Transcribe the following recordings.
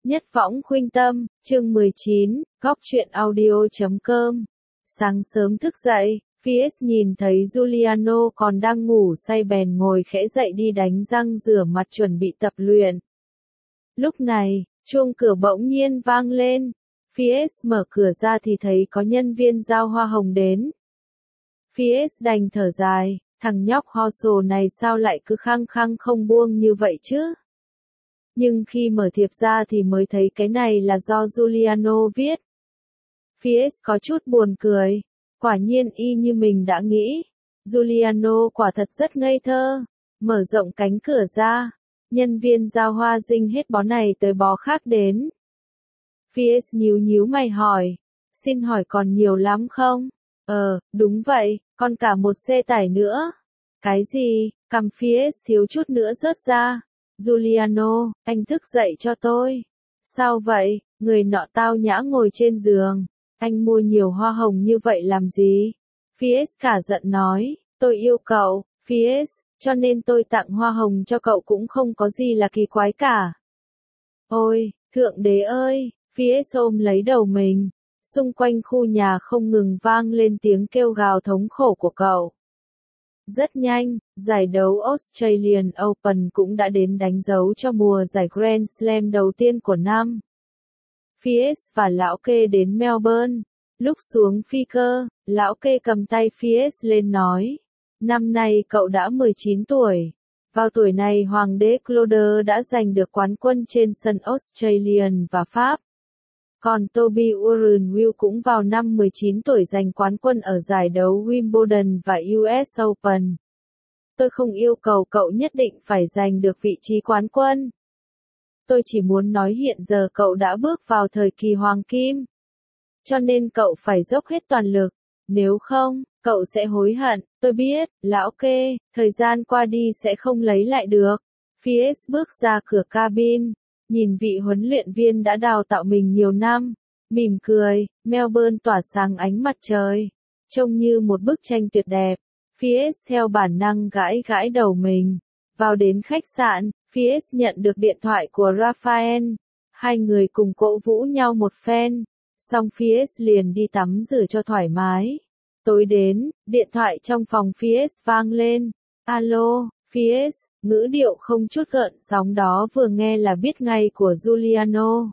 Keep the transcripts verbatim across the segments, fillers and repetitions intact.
Nhất Võng Khuynh Tâm, chương mười chín, góc truyện audio chấm com. Sáng sớm thức dậy, Fierce nhìn thấy Giuliano còn đang ngủ say bèn ngồi khẽ dậy đi đánh răng rửa mặt chuẩn bị tập luyện. Lúc này, chuông cửa bỗng nhiên vang lên. Fierce mở cửa ra thì thấy có nhân viên giao hoa hồng đến. Fierce đành thở dài, thằng nhóc Horsel này sao lại cứ khăng khăng không buông như vậy chứ? Nhưng khi mở thiệp ra thì mới thấy cái này là do Giuliano viết. Fierce có chút buồn cười. Quả nhiên y như mình đã nghĩ. Giuliano quả thật rất ngây thơ. Mở rộng cánh cửa ra. Nhân viên giao hoa dinh hết bó này tới bó khác đến. Fierce nhíu nhíu mày hỏi. Xin hỏi còn nhiều lắm không? Ờ, đúng vậy, còn cả một xe tải nữa. Cái gì? Cằm Fierce thiếu chút nữa rớt ra. Giuliano, anh thức dậy cho tôi. Sao vậy? Người nọ tao nhã ngồi trên giường. Anh mua nhiều hoa hồng như vậy làm gì? Fierce cả giận nói, tôi yêu cậu, Fierce, cho nên tôi tặng hoa hồng cho cậu cũng không có gì là kỳ quái cả. Ôi, Thượng Đế ơi, Fierce ôm lấy đầu mình. Xung quanh khu nhà không ngừng vang lên tiếng kêu gào thống khổ của cậu. Rất nhanh, giải đấu Australian Open cũng đã đến đánh dấu cho mùa giải Grand Slam đầu tiên của năm. Fierce và Lão Kê đến Melbourne. Lúc xuống phi cơ, Lão Kê cầm tay Fierce lên nói. Năm nay cậu đã mười chín tuổi. Vào tuổi này Hoàng đế Claude đã giành được quán quân trên sân Australian và Pháp. Còn Toby Urunwill cũng vào năm mười chín tuổi giành quán quân ở giải đấu Wimbledon và u ét Open. Tôi không yêu cầu cậu nhất định phải giành được vị trí quán quân. Tôi chỉ muốn nói hiện giờ cậu đã bước vào thời kỳ hoàng kim. Cho nên cậu phải dốc hết toàn lực. Nếu không, cậu sẽ hối hận. Tôi biết, Lão Kê, thời gian qua đi sẽ không lấy lại được. Fierce bước ra cửa cabin. Nhìn vị huấn luyện viên đã đào tạo mình nhiều năm, mỉm cười. Melbourne tỏa sáng ánh mặt trời, trông như một bức tranh tuyệt đẹp. Fierce theo bản năng gãi gãi đầu mình. Vào đến khách sạn, Fierce nhận được điện thoại của Raphael. Hai người cùng cổ vũ nhau một phen. Xong Fierce liền đi tắm rửa cho thoải mái. Tối đến, điện thoại trong phòng Fierce vang lên. Alo, Fierce, ngữ điệu không chút gợn sóng đó vừa nghe là biết ngay của Giuliano.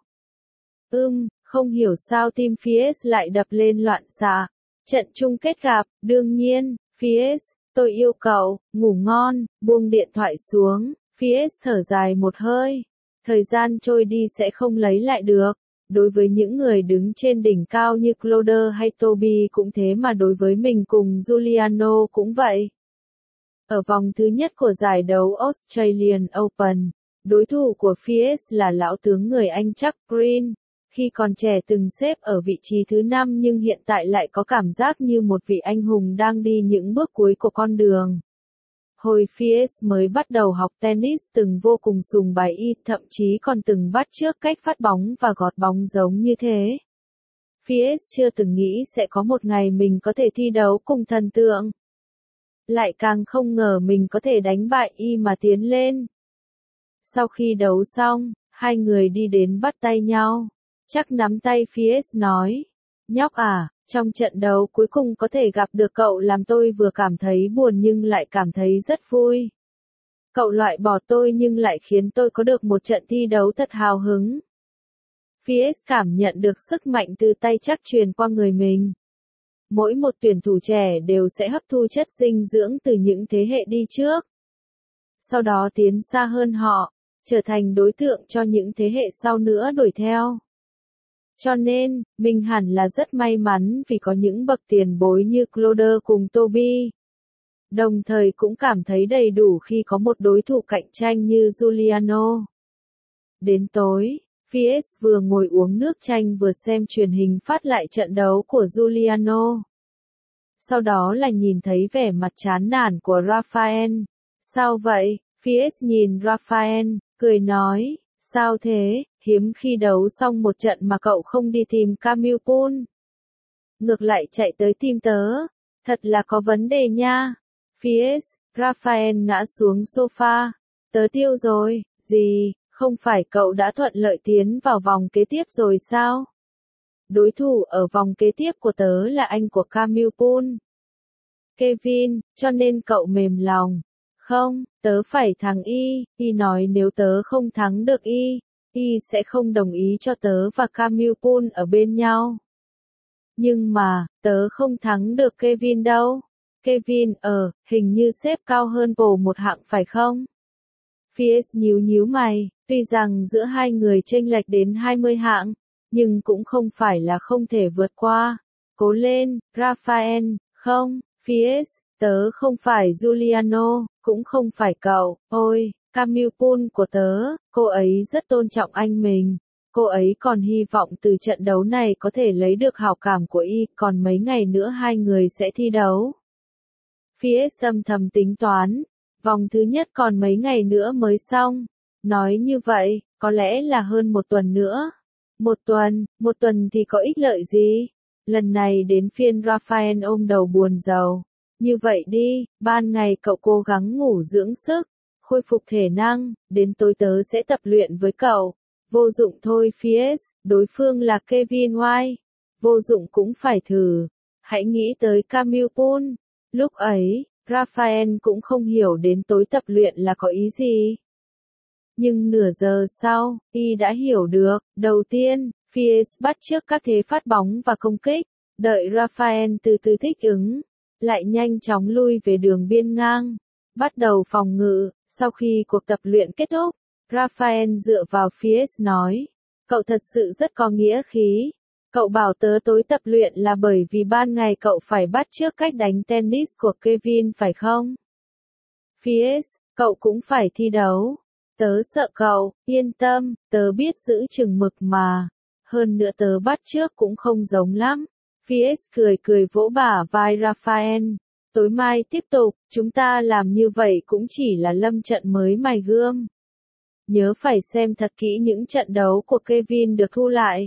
Ừm, không hiểu sao tim Fierce lại đập lên loạn xạ. Trận chung kết gặp, đương nhiên, Fierce, tôi yêu cậu, ngủ ngon, buông điện thoại xuống. Fierce thở dài một hơi. Thời gian trôi đi sẽ không lấy lại được. Đối với những người đứng trên đỉnh cao như Claude hay Toby cũng thế mà đối với mình cùng Giuliano cũng vậy. Ở vòng thứ nhất của giải đấu Australian Open, đối thủ của Fierce là lão tướng người Anh Chuck Green. Khi còn trẻ từng xếp ở vị trí thứ năm nhưng hiện tại lại có cảm giác như một vị anh hùng đang đi những bước cuối của con đường. Hồi Fierce mới bắt đầu học tennis từng vô cùng sùng bái y, thậm chí còn từng bắt chước cách phát bóng và gọt bóng giống như thế. Fierce chưa từng nghĩ sẽ có một ngày mình có thể thi đấu cùng thần tượng. Lại càng không ngờ mình có thể đánh bại y mà tiến lên. Sau khi đấu xong, hai người đi đến bắt tay nhau. Chắc nắm tay Fierce nói. Nhóc à, trong trận đấu cuối cùng có thể gặp được cậu làm tôi vừa cảm thấy buồn nhưng lại cảm thấy rất vui. Cậu loại bỏ tôi nhưng lại khiến tôi có được một trận thi đấu thật hào hứng. Fierce cảm nhận được sức mạnh từ tay Chuck truyền qua người mình. Mỗi một tuyển thủ trẻ đều sẽ hấp thu chất dinh dưỡng từ những thế hệ đi trước. Sau đó tiến xa hơn họ, trở thành đối tượng cho những thế hệ sau nữa đuổi theo. Cho nên, mình hẳn là rất may mắn vì có những bậc tiền bối như Claude cùng Toby. Đồng thời cũng cảm thấy đầy đủ khi có một đối thủ cạnh tranh như Giuliano. Đến tối, Fierce vừa ngồi uống nước chanh vừa xem truyền hình phát lại trận đấu của Giuliano. Sau đó là nhìn thấy vẻ mặt chán nản của Raphael. Sao vậy? Fierce nhìn Raphael, cười nói, sao thế, hiếm khi đấu xong một trận mà cậu không đi tìm Camille Pool. Ngược lại chạy tới tìm tớ, thật là có vấn đề nha. Fierce, Raphael ngã xuống sofa, tớ tiêu rồi, gì, Không phải cậu đã thuận lợi tiến vào vòng kế tiếp rồi sao? Đối thủ ở vòng kế tiếp của tớ là anh của Camille Pool. Kevin, cho nên cậu mềm lòng. Không, tớ phải thắng Y, Y nói nếu tớ không thắng được Y, Y sẽ không đồng ý cho tớ và Camille Pool ở bên nhau. Nhưng mà, tớ không thắng được Kevin đâu. Kevin, ờ, hình như xếp cao hơn bồ một hạng phải không? Fierce nhíu nhíu mày, tuy rằng giữa hai người chênh lệch đến hai mươi hạng, nhưng cũng không phải là không thể vượt qua. Cố lên, Raphael, không, Fierce, tớ không phải Giuliano, cũng không phải cậu, ôi, Camille Pool của tớ, cô ấy rất tôn trọng anh mình. Cô ấy còn hy vọng từ trận đấu này có thể lấy được hảo cảm của Y, còn mấy ngày nữa hai người sẽ thi đấu. Fierce âm thầm tính toán, vòng thứ nhất còn mấy ngày nữa mới xong. Nói như vậy, có lẽ là hơn một tuần nữa. Một tuần, một tuần thì có ích lợi gì? Lần này đến phiên Raphael ôm đầu buồn rầu. Như vậy đi, ban ngày cậu cố gắng ngủ dưỡng sức, khôi phục thể năng, đến tối tớ sẽ tập luyện với cậu. Vô dụng thôi Fierce, đối phương là Kevin White. Vô dụng cũng phải thử. Hãy nghĩ tới Camille Pool. Lúc ấy, Raphael cũng không hiểu đến tối tập luyện là có ý gì. Nhưng nửa giờ sau, Y đã hiểu được. Đầu tiên, Fierce bắt chước các thế phát bóng và công kích. Đợi Raphael từ từ thích ứng, lại nhanh chóng lui về đường biên ngang. Bắt đầu phòng ngự. Sau khi cuộc tập luyện kết thúc, Raphael dựa vào Fierce nói, cậu thật sự rất có nghĩa khí. Cậu bảo tớ tối tập luyện là bởi vì ban ngày cậu phải bắt chước cách đánh tennis của Kevin phải không? Fierce, cậu cũng phải thi đấu. Tớ sợ cậu, yên tâm, tớ biết giữ chừng mực mà. Hơn nữa tớ bắt chước cũng không giống lắm. Fierce cười cười vỗ bả vai Raphael. Tối mai tiếp tục, chúng ta làm như vậy cũng chỉ là lâm trận mới mài gươm. Nhớ phải xem thật kỹ những trận đấu của Kevin được thu lại.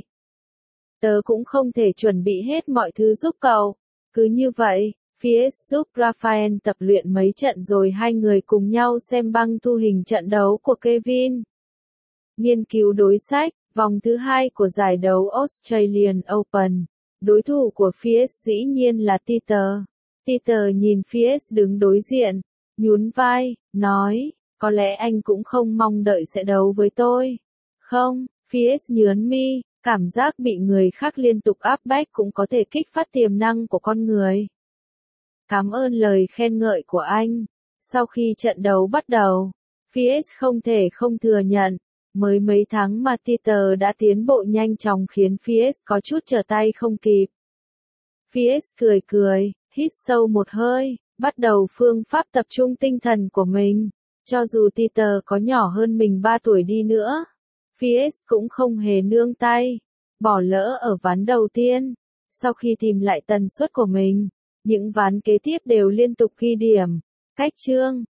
Tớ cũng không thể chuẩn bị hết mọi thứ giúp cậu. Cứ như vậy, Fierce giúp Raphael tập luyện mấy trận rồi hai người cùng nhau xem băng thu hình trận đấu của Kevin. Nghiên cứu đối sách, vòng thứ hai của giải đấu Australian Open. Đối thủ của Fierce dĩ nhiên là Peter. Peter nhìn Fierce đứng đối diện, nhún vai, nói, có lẽ anh cũng không mong đợi sẽ đấu với tôi. Không, Fierce nhớn mi, cảm giác bị người khác liên tục áp bách cũng có thể kích phát tiềm năng của con người. Cảm ơn lời khen ngợi của anh. Sau khi trận đấu bắt đầu, Fierce không thể không thừa nhận, mới mấy tháng mà Peter đã tiến bộ nhanh chóng khiến Fierce có chút trở tay không kịp. Fierce cười cười, hít sâu một hơi, bắt đầu phương pháp tập trung tinh thần của mình. Cho dù Peter có nhỏ hơn mình ba tuổi đi nữa, Fierce cũng không hề nương tay, bỏ lỡ ở ván đầu tiên. Sau khi tìm lại tần suất của mình, những ván kế tiếp đều liên tục ghi điểm. Cách chương